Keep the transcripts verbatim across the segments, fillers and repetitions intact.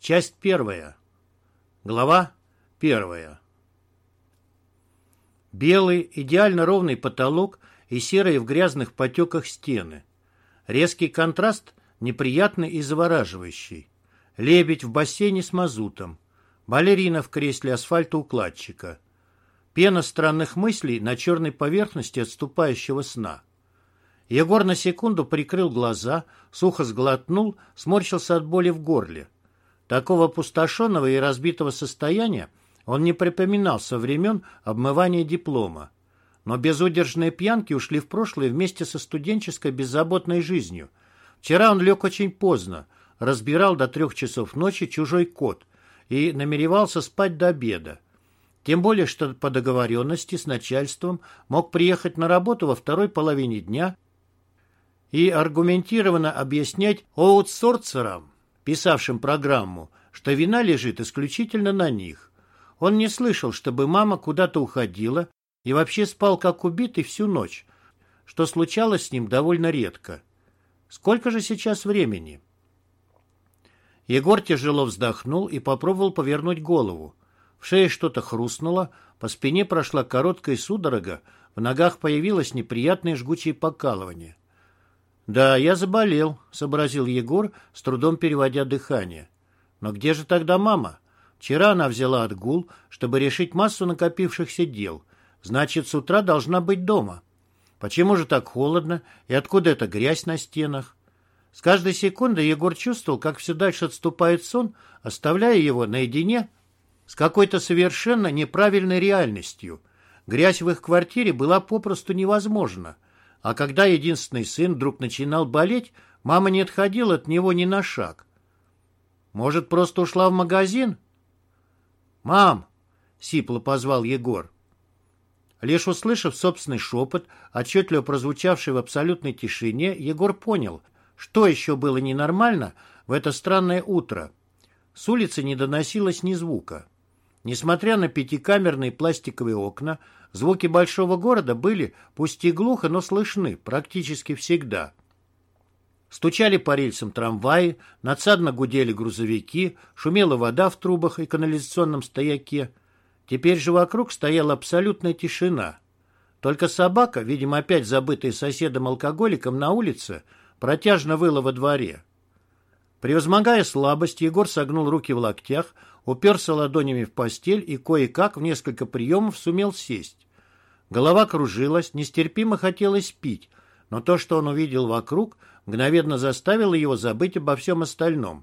Часть первая. Глава первая. Белый, идеально ровный потолок и серые в грязных потеках стены. Резкий контраст неприятный и завораживающий. Лебедь в бассейне с мазутом. Балерина в кресле асфальтоукладчика. Пена странных мыслей на черной поверхности отступающего сна. Егор на секунду прикрыл глаза, сухо сглотнул, сморщился от боли в горле. Такого опустошенного и разбитого состояния он не припоминал со времен обмывания диплома. Но безудержные пьянки ушли в прошлое вместе со студенческой беззаботной жизнью. Вчера он лег очень поздно, разбирал до трех часов ночи «Чужой кот» и намеревался спать до обеда. Тем более, что по договоренности с начальством мог приехать на работу во второй половине дня и аргументированно объяснять аутсорсерам, писавшим программу, что вина лежит исключительно на них. Он не слышал, чтобы мама куда-то уходила и вообще спал как убитый всю ночь, что случалось с ним довольно редко. Сколько же сейчас времени? Егор тяжело вздохнул и попробовал повернуть голову. В шее что-то хрустнуло, по спине прошла короткая судорога, в ногах появилось неприятное жгучее покалывание. «Да, я заболел», — сообразил Егор, с трудом переводя дыхание. «Но где же тогда мама? Вчера она взяла отгул, чтобы решить массу накопившихся дел. Значит, с утра должна быть дома. Почему же так холодно, и откуда эта грязь на стенах?» С каждой секундой Егор чувствовал, как все дальше отступает сон, оставляя его наедине с какой-то совершенно неправильной реальностью. Грязь в их квартире была попросту невозможна. А когда единственный сын вдруг начинал болеть, мама не отходила от него ни на шаг. Может, просто ушла в магазин? «Мам!» — сипло позвал Егор. Лишь услышав собственный шепот, отчетливо прозвучавший в абсолютной тишине, Егор понял, что еще было ненормально в это странное утро. С улицы не доносилось ни звука. Несмотря на пятикамерные пластиковые окна, звуки большого города были, пусть и глухо, но слышны практически всегда. Стучали по рельсам трамваи, надсадно гудели грузовики, шумела вода в трубах и канализационном стояке. Теперь же вокруг стояла абсолютная тишина. Только собака, видимо, опять забытая соседом-алкоголиком на улице, протяжно выла во дворе. Превозмогая слабость, Егор согнул руки в локтях, уперся ладонями в постель и кое-как в несколько приемов сумел сесть. Голова кружилась, нестерпимо хотелось пить, но то, что он увидел вокруг, мгновенно заставило его забыть обо всем остальном.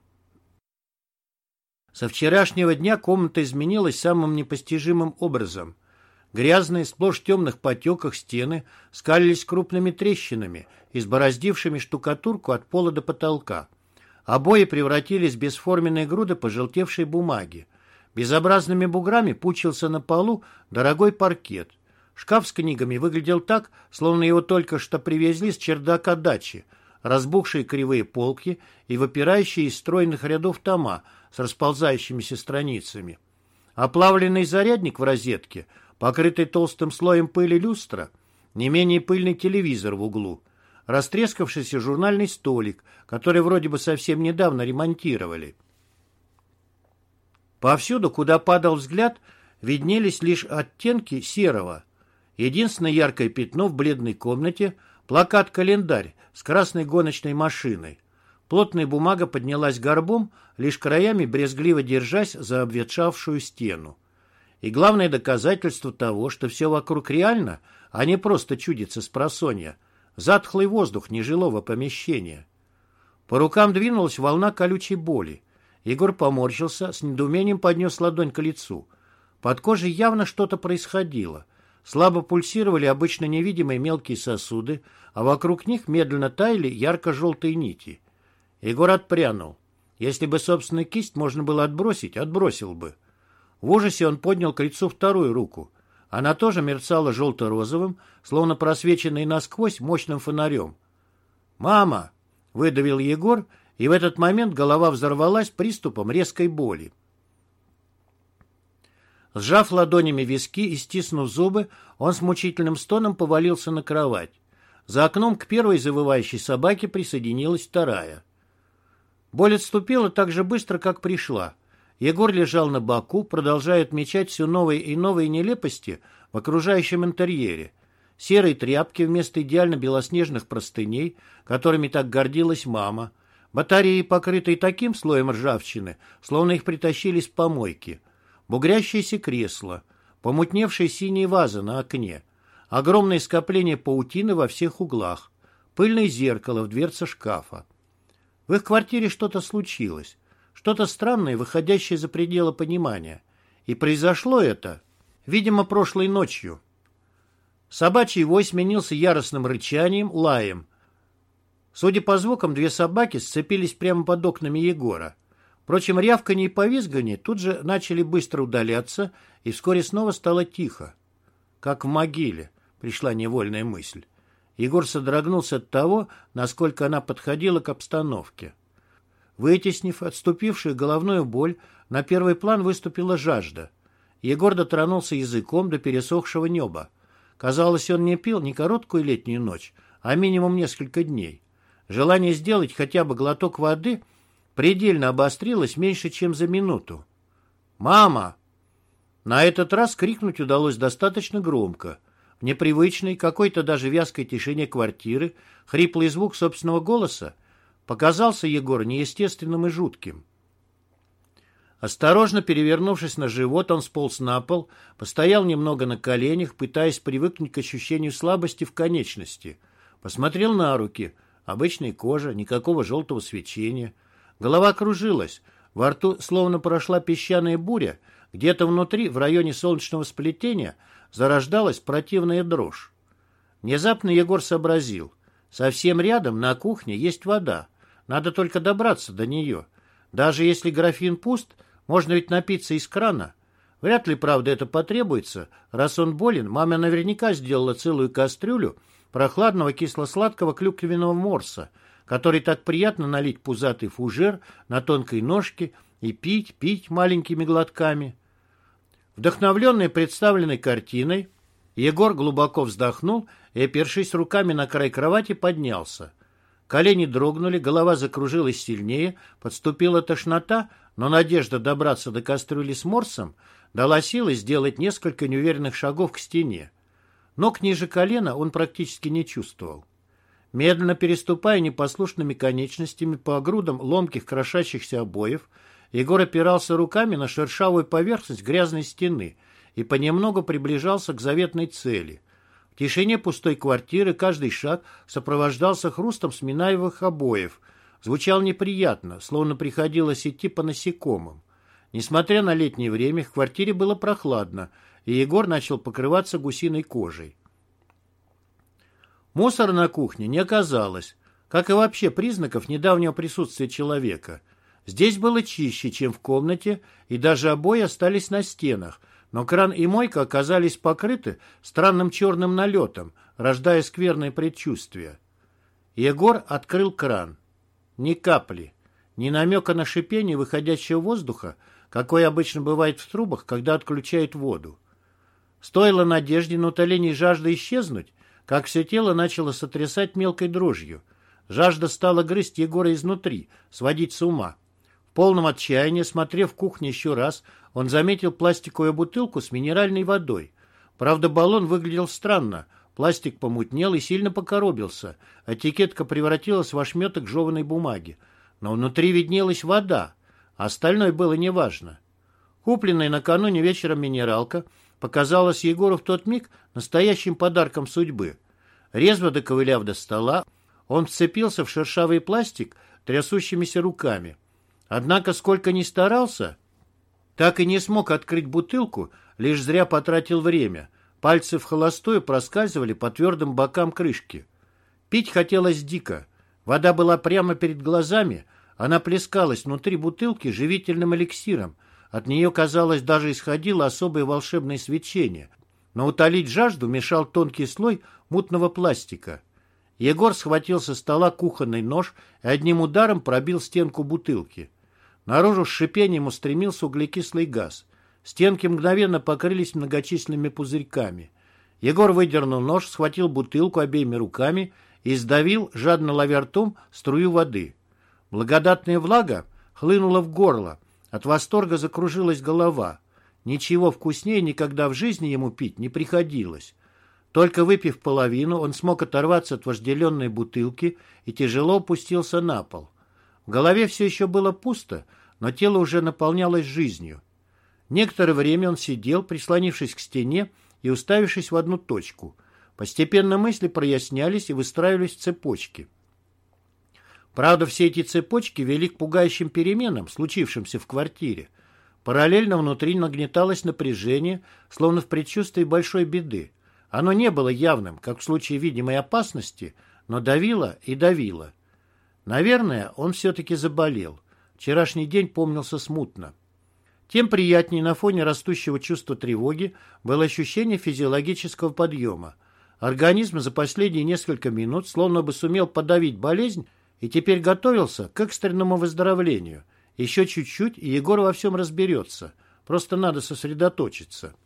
Со вчерашнего дня комната изменилась самым непостижимым образом. Грязные, сплошь в темных потеках стены скалились крупными трещинами, избороздившими штукатурку от пола до потолка. Обои превратились в бесформенные груды пожелтевшей бумаги. Безобразными буграми пучился на полу дорогой паркет. Шкаф с книгами выглядел так, словно его только что привезли с чердака дачи. Разбухшие кривые полки и выпирающие из стройных рядов тома с расползающимися страницами. Оплавленный зарядник в розетке, покрытый толстым слоем пыли люстра, не менее пыльный телевизор в углу, растрескавшийся журнальный столик, который вроде бы совсем недавно ремонтировали. Повсюду, куда падал взгляд, виднелись лишь оттенки серого. Единственное яркое пятно в бледной комнате — плакат-календарь с красной гоночной машиной. Плотная бумага поднялась горбом, лишь краями брезгливо держась за обветшавшую стену. И главное доказательство того, что все вокруг реально, а не просто чудится спросонья — затхлый воздух нежилого помещения. По рукам двинулась волна колючей боли. Егор поморщился, с недоумением поднес ладонь к лицу. Под кожей явно что-то происходило. Слабо пульсировали обычно невидимые мелкие сосуды, а вокруг них медленно таяли ярко-желтые нити. Егор отпрянул. Если бы собственную кисть можно было отбросить, отбросил бы. В ужасе он поднял к лицу вторую руку. Она тоже мерцала желто-розовым, словно просвеченной насквозь мощным фонарем. «Мама!» — выдавил Егор, и в этот момент голова взорвалась приступом резкой боли. Сжав ладонями виски и стиснув зубы, он с мучительным стоном повалился на кровать. За окном к первой завывающей собаке присоединилась вторая. Боль отступила так же быстро, как пришла. Егор лежал на боку, продолжая отмечать все новые и новые нелепости в окружающем интерьере. Серые тряпки вместо идеально белоснежных простыней, которыми так гордилась мама. Батареи, покрытые таким слоем ржавчины, словно их притащили с помойки. Бугрящиеся кресла, помутневшие синие вазы на окне, огромные скопления паутины во всех углах, пыльное зеркало в дверце шкафа. В их квартире что-то случилось, что-то странное, выходящее за пределы понимания. И произошло это, видимо, прошлой ночью. Собачий вой сменился яростным рычанием, лаем. Судя по звукам, две собаки сцепились прямо под окнами Егора. Впрочем, рявканье и повизгивание тут же начали быстро удаляться, и вскоре снова стало тихо. Как в могиле, пришла невольная мысль. Егор содрогнулся от того, насколько она подходила к обстановке. Вытеснив отступившую головную боль, на первый план выступила жажда. Егор дотронулся языком до пересохшего неба. Казалось, он не пил не короткую летнюю ночь, а минимум несколько дней. Желание сделать хотя бы глоток воды предельно обострилось меньше, чем за минуту. «Мама!» На этот раз крикнуть удалось достаточно громко. В непривычной, какой-то даже вязкой тишине квартиры хриплый звук собственного голоса показался Егору неестественным и жутким. Осторожно перевернувшись на живот, он сполз на пол, постоял немного на коленях, пытаясь привыкнуть к ощущению слабости в конечности. Посмотрел на руки. Обычная кожа, никакого желтого свечения. Голова кружилась. Во рту словно прошла песчаная буря. Где-то внутри, в районе солнечного сплетения, зарождалась противная дрожь. Внезапно Егор сообразил. Совсем рядом, на кухне, есть вода. Надо только добраться до нее. Даже если графин пуст, можно ведь напиться из крана. Вряд ли, правда, это потребуется. Раз он болен, мама наверняка сделала целую кастрюлю прохладного кисло-сладкого клюквенного морса, который так приятно налить пузатый фужер на тонкой ножке и пить, пить маленькими глотками. Вдохновленный представленной картиной, Егор глубоко вздохнул и, опершись руками на край кровати, поднялся. Колени дрогнули, голова закружилась сильнее, подступила тошнота, но надежда добраться до кастрюли с морсом дала силы сделать несколько неуверенных шагов к стене. Ног ниже колена он практически не чувствовал. Медленно переступая непослушными конечностями по грудам ломких крошащихся обоев, Егор опирался руками на шершавую поверхность грязной стены и понемногу приближался к заветной цели. В тишине пустой квартиры каждый шаг сопровождался хрустом сминаемых обоев. Звучал неприятно, словно приходилось идти по насекомым. Несмотря на летнее время, в квартире было прохладно, и Егор начал покрываться гусиной кожей. Мусора на кухне не оказалось, как и вообще признаков недавнего присутствия человека. Здесь было чище, чем в комнате, и даже обои остались на стенах, но кран и мойка оказались покрыты странным черным налетом, рождая скверное предчувствие. Егор открыл кран. Ни капли, ни намека на шипение выходящего воздуха, какой обычно бывает в трубах, когда отключают воду. Стоило надежде на утоление жажды исчезнуть, как все тело начало сотрясать мелкой дрожью. Жажда стала грызть Егора изнутри, сводить с ума. В полном отчаянии, смотрев в кухню еще раз, он заметил пластиковую бутылку с минеральной водой. Правда, баллон выглядел странно. Пластик помутнел и сильно покоробился. Этикетка превратилась в ошметок жеваной бумаги. Но внутри виднелась вода. А остальное было неважно. Купленная накануне вечером минералка показалась Егору в тот миг настоящим подарком судьбы. Резво доковыляв до стола, он вцепился в шершавый пластик трясущимися руками. Однако, сколько ни старался, так и не смог открыть бутылку, лишь зря потратил время. Пальцы в холостую проскальзывали по твердым бокам крышки. Пить хотелось дико. Вода была прямо перед глазами, она плескалась внутри бутылки живительным эликсиром. От нее, казалось, даже исходило особое волшебное свечение. Но утолить жажду мешал тонкий слой мутного пластика. Егор схватил со стола кухонный нож и одним ударом пробил стенку бутылки. Наружу с шипением устремился углекислый газ. Стенки мгновенно покрылись многочисленными пузырьками. Егор выдернул нож, схватил бутылку обеими руками и сдавил, жадно ловя ртом, струю воды. Благодатная влага хлынула в горло, от восторга закружилась голова. Ничего вкуснее никогда в жизни ему пить не приходилось. Только выпив половину, он смог оторваться от вожделенной бутылки и тяжело опустился на пол. В голове все еще было пусто, но тело уже наполнялось жизнью. Некоторое время он сидел, прислонившись к стене и уставившись в одну точку. Постепенно мысли прояснялись и выстраивались в цепочки. Правда, все эти цепочки вели к пугающим переменам, случившимся в квартире. Параллельно внутри нагнеталось напряжение, словно в предчувствии большой беды. Оно не было явным, как в случае видимой опасности, но давило и давило. Наверное, он все-таки заболел. Вчерашний день помнился смутно. Тем приятнее на фоне растущего чувства тревоги было ощущение физиологического подъема. Организм за последние несколько минут словно бы сумел подавить болезнь и теперь готовился к экстренному выздоровлению. Еще чуть-чуть, и Егор во всем разберется. Просто надо сосредоточиться.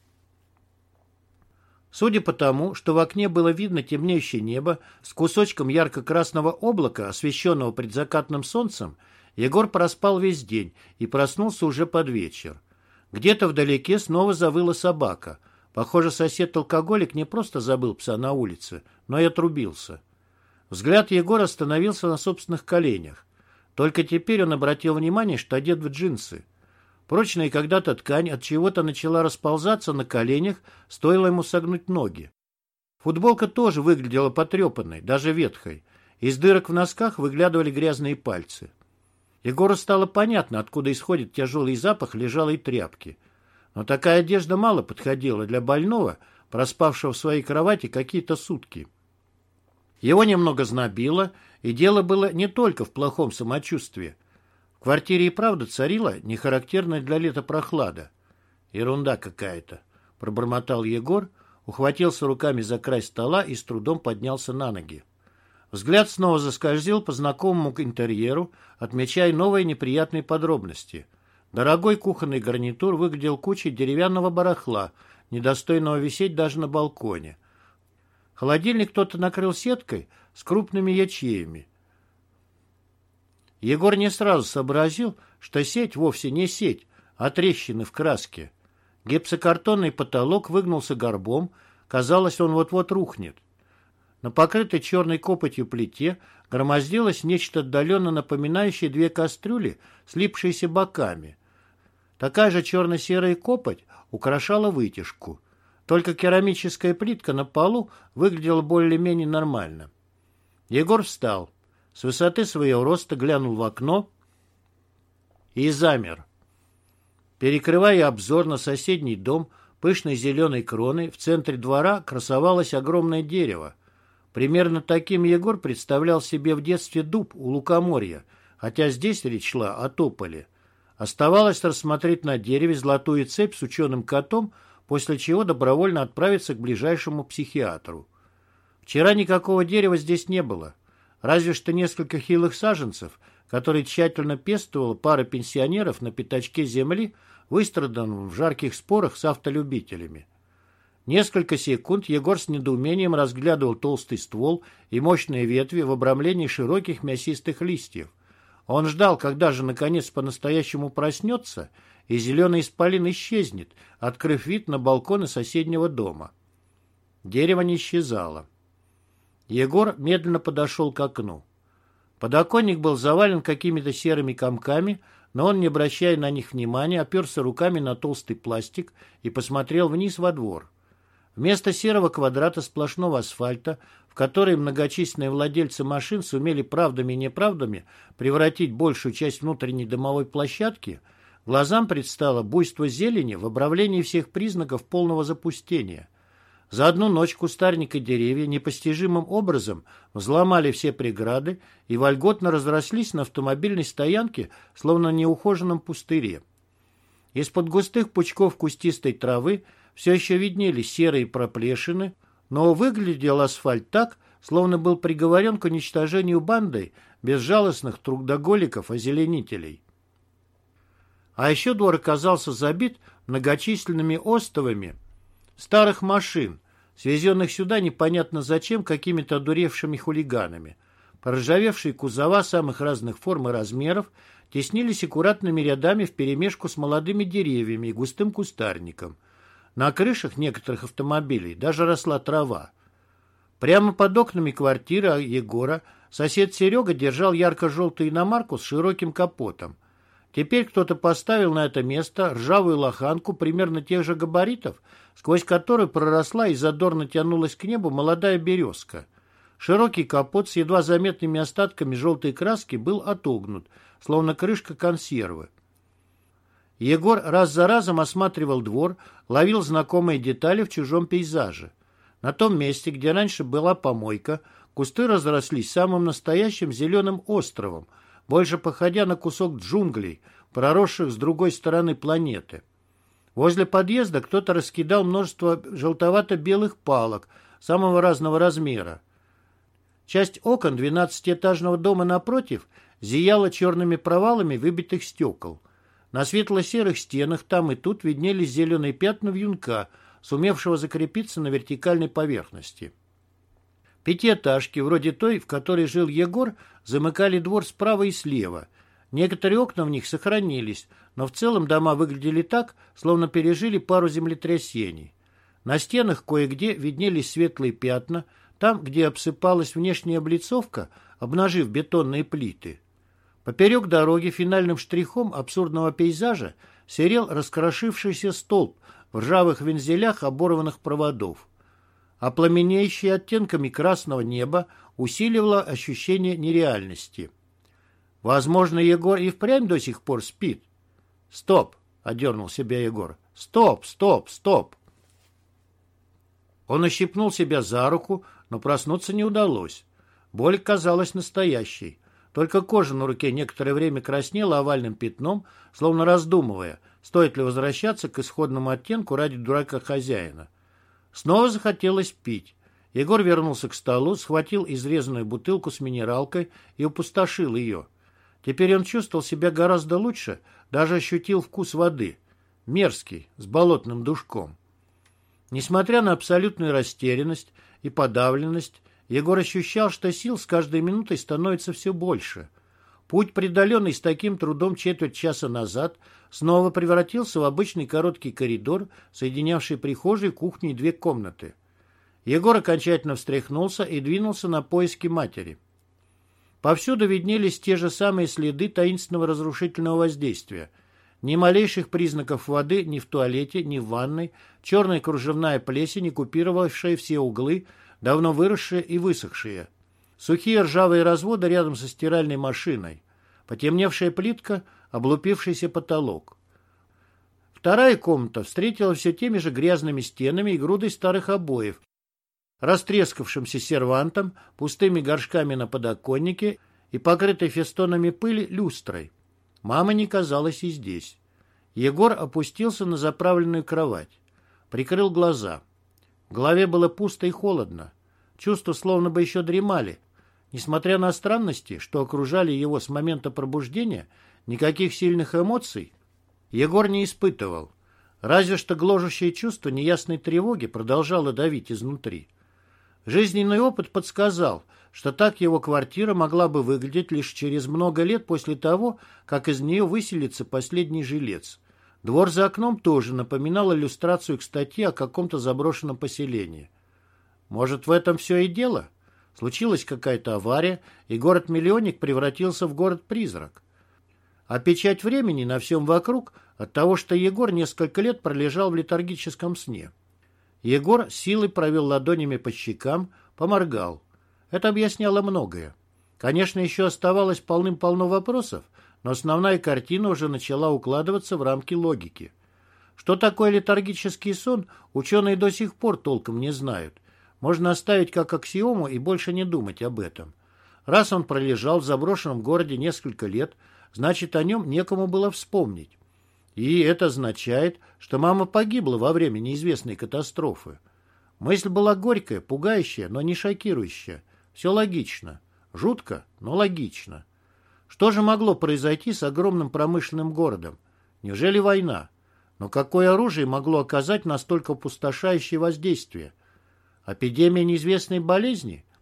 Судя по тому, что в окне было видно темнеющее небо с кусочком ярко-красного облака, освещенного предзакатным солнцем, Егор проспал весь день и проснулся уже под вечер. Где-то вдалеке снова завыла собака. Похоже, сосед-алкоголик не просто забыл пса на улице, но и отрубился. Взгляд Егора остановился на собственных коленях. Только теперь он обратил внимание, что одет в джинсы. Прочная когда-то ткань от чего-то начала расползаться на коленях, стоило ему согнуть ноги. Футболка тоже выглядела потрепанной, даже ветхой. Из дырок в носках выглядывали грязные пальцы. Егору стало понятно, откуда исходит тяжелый запах лежалой тряпки. Но такая одежда мало подходила для больного, проспавшего в своей кровати какие-то сутки. Его немного знобило, и дело было не только в плохом самочувствии. В квартире и правда царила нехарактерная для лета прохлада. «Ерунда какая-то», — пробормотал Егор, ухватился руками за край стола и с трудом поднялся на ноги. Взгляд снова заскользил по знакомому интерьеру, отмечая новые неприятные подробности. Дорогой кухонный гарнитур выглядел кучей деревянного барахла, недостойного висеть даже на балконе. Холодильник кто-то накрыл сеткой с крупными ячеями. Егор не сразу сообразил, что сеть вовсе не сеть, а трещины в краске. Гипсокартонный потолок выгнулся горбом, казалось, он вот-вот рухнет. На покрытой черной копотью плите громоздилось нечто отдаленно напоминающее две кастрюли, слипшиеся боками. Такая же черно-серая копоть украшала вытяжку. Только керамическая плитка на полу выглядела более-менее нормально. Егор встал. С высоты своего роста глянул в окно и замер. Перекрывая обзор на соседний дом пышной зеленой кроной, в центре двора красовалось огромное дерево. Примерно таким Егор представлял себе в детстве дуб у лукоморья, хотя здесь речь шла о тополе. Оставалось рассмотреть на дереве золотую цепь с ученым котом, после чего добровольно отправиться к ближайшему психиатру. Вчера никакого дерева здесь не было. Разве что несколько хилых саженцев, которые тщательно пестовала пара пенсионеров на пятачке земли, выстраданном в жарких спорах с автолюбителями. Несколько секунд Егор с недоумением разглядывал толстый ствол и мощные ветви в обрамлении широких мясистых листьев. Он ждал, когда же наконец по-настоящему проснется, и зеленый исполин исчезнет, открыв вид на балконы соседнего дома. Дерево не исчезало. Егор медленно подошел к окну. Подоконник был завален какими-то серыми комками, но он, не обращая на них внимания, оперся руками на толстый пластик и посмотрел вниз во двор. Вместо серого квадрата сплошного асфальта, в который многочисленные владельцы машин сумели правдами и неправдами превратить большую часть внутренней домовой площадки, глазам предстало буйство зелени в обрамлении всех признаков полного запустения. За одну ночь кустарник и деревья непостижимым образом взломали все преграды и вольготно разрослись на автомобильной стоянке, словно на неухоженном пустыре. Из-под густых пучков кустистой травы все еще виднелись серые проплешины, но выглядел асфальт так, словно был приговорен к уничтожению бандой безжалостных трудоголиков-озеленителей. А еще двор оказался забит многочисленными остовами старых машин, свезенных сюда непонятно зачем какими-то одуревшими хулиганами. Проржавевшие кузова самых разных форм и размеров теснились аккуратными рядами вперемешку с молодыми деревьями и густым кустарником. На крышах некоторых автомобилей даже росла трава. Прямо под окнами квартиры Егора сосед Серега держал ярко-желтую иномарку с широким капотом. Теперь кто-то поставил на это место ржавую лоханку примерно тех же габаритов, сквозь которую проросла и задорно тянулась к небу молодая березка. Широкий капот с едва заметными остатками желтой краски был отогнут, словно крышка консервы. Егор раз за разом осматривал двор, ловил знакомые детали в чужом пейзаже. На том месте, где раньше была помойка, кусты разрослись самым настоящим зеленым островом, больше походя на кусок джунглей, проросших с другой стороны планеты. Возле подъезда кто-то раскидал множество желтовато-белых палок самого разного размера. Часть окон двенадцатиэтажного дома напротив зияла черными провалами выбитых стекол. На светло-серых стенах там и тут виднелись зеленые пятна вьюнка, сумевшего закрепиться на вертикальной поверхности. Пятиэтажки, вроде той, в которой жил Егор, замыкали двор справа и слева. Некоторые окна в них сохранились, но в целом дома выглядели так, словно пережили пару землетрясений. На стенах кое-где виднелись светлые пятна, там, где обсыпалась внешняя облицовка, обнажив бетонные плиты. Поперек дороги финальным штрихом абсурдного пейзажа серел раскрошившийся столб в ржавых вензелях оборванных проводов. А пламенеющее оттенками красного неба усиливало ощущение нереальности. Возможно, Егор и впрямь до сих пор спит. «Стоп!» — одернул себя Егор. «Стоп! Стоп! Стоп!» Он ощипнул себя за руку, но проснуться не удалось. Боль казалась настоящей. Только кожа на руке некоторое время краснела овальным пятном, словно раздумывая, стоит ли возвращаться к исходному оттенку ради дурака хозяина. Снова захотелось пить. Егор вернулся к столу, схватил изрезанную бутылку с минералкой и опустошил ее. Теперь он чувствовал себя гораздо лучше, даже ощутил вкус воды. Мерзкий, с болотным душком. Несмотря на абсолютную растерянность и подавленность, Егор ощущал, что сил с каждой минутой становится все больше. Путь, преодоленный с таким трудом четверть часа назад, снова превратился в обычный короткий коридор, соединявший прихожую, кухню и две комнаты. Егор окончательно встряхнулся и двинулся на поиски матери. Повсюду виднелись те же самые следы таинственного разрушительного воздействия. Ни малейших признаков воды ни в туалете, ни в ванной, черная кружевная плесень, оккупировавшая все углы, давно выросшие и высохшие. Сухие ржавые разводы рядом со стиральной машиной. Потемневшая плитка, облупившийся потолок. Вторая комната встретила все теми же грязными стенами и грудой старых обоев, растрескавшимся сервантом, пустыми горшками на подоконнике и покрытой фестонами пыли люстрой. Мама не казалась и здесь. Егор опустился на заправленную кровать. Прикрыл глаза. В голове было пусто и холодно. Чувства словно бы еще дремали. Несмотря на странности, что окружали его с момента пробуждения, никаких сильных эмоций Егор не испытывал. Разве что гложущее чувство неясной тревоги продолжало давить изнутри. Жизненный опыт подсказал, что так его квартира могла бы выглядеть лишь через много лет после того, как из нее выселится последний жилец. Двор за окном тоже напоминал иллюстрацию к статье о каком-то заброшенном поселении. Может, в этом все и дело? Случилась какая-то авария, и город-миллионник превратился в город-призрак. А печать времени на всем вокруг от того, что Егор несколько лет пролежал в летаргическом сне. Егор силой провел ладонями по щекам, поморгал. Это объясняло многое. Конечно, еще оставалось полным-полно вопросов, но основная картина уже начала укладываться в рамки логики. Что такое летаргический сон, ученые до сих пор толком не знают. Можно оставить как аксиому и больше не думать об этом. Раз он пролежал в заброшенном городе несколько лет, значит, о нем некому было вспомнить. И это означает, что мама погибла во время неизвестной катастрофы. Мысль была горькая, пугающая, но не шокирующая. Все логично. Жутко, но логично. Что же могло произойти с огромным промышленным городом? Неужели война? Но какое оружие могло оказать настолько опустошающее воздействие? Эпидемия неизвестной болезни?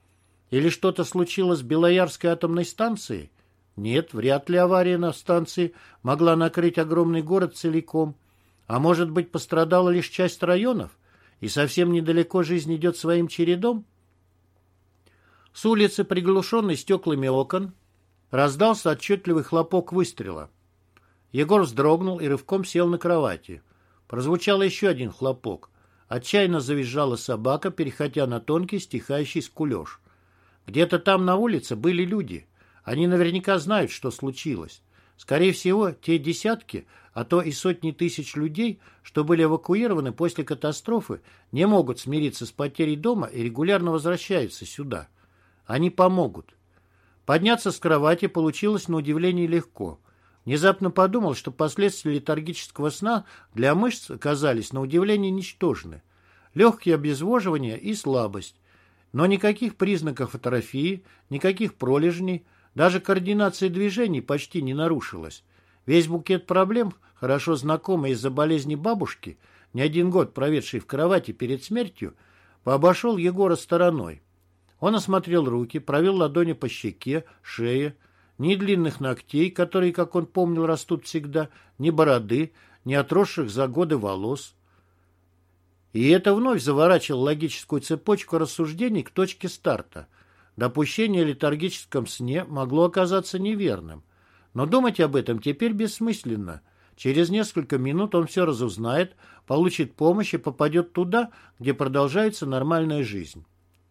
Или что-то случилось с Белоярской атомной станцией? Нет, вряд ли авария на станции могла накрыть огромный город целиком. А может быть, пострадала лишь часть районов? И совсем недалеко жизнь идет своим чередом? С улицы, приглушенной стеклами окон, раздался отчетливый хлопок выстрела. Егор вздрогнул и рывком сел на кровати. Прозвучал еще один хлопок. Отчаянно завизжала собака, переходя на тонкий стихающий скулеж. Где-то там на улице были люди. Они наверняка знают, что случилось. Скорее всего, те десятки, а то и сотни тысяч людей, что были эвакуированы после катастрофы, не могут смириться с потерей дома и регулярно возвращаются сюда. Они помогут. Подняться с кровати получилось на удивление легко. Внезапно подумал, что последствия летаргического сна для мышц оказались на удивление ничтожны. Легкие обезвоживания и слабость. Но никаких признаков атрофии, никаких пролежней, даже координация движений почти не нарушилась. Весь букет проблем, хорошо знакомый из-за болезни бабушки, не один год проведший в кровати перед смертью, пообошел Егора стороной. Он осмотрел руки, провел ладони по щеке, шее, ни длинных ногтей, которые, как он помнил, растут всегда, ни бороды, ни отросших за годы волос. И это вновь заворачивало логическую цепочку рассуждений к точке старта. Допущение о летаргическом сне могло оказаться неверным. Но думать об этом теперь бессмысленно. Через несколько минут он все разузнает, получит помощь и попадет туда, где продолжается нормальная жизнь.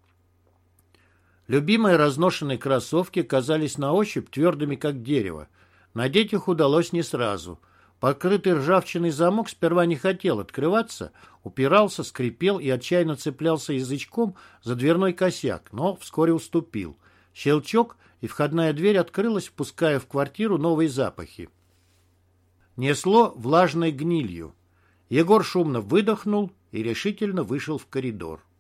Любимые разношенные кроссовки казались на ощупь твердыми, как дерево. Надеть их удалось не сразу. Покрытый ржавчиной замок сперва не хотел открываться, упирался, скрипел и отчаянно цеплялся язычком за дверной косяк, но вскоре уступил. Щелчок, и входная дверь открылась, впуская в квартиру новые запахи. Несло влажной гнилью. Егор шумно выдохнул и решительно вышел в коридор.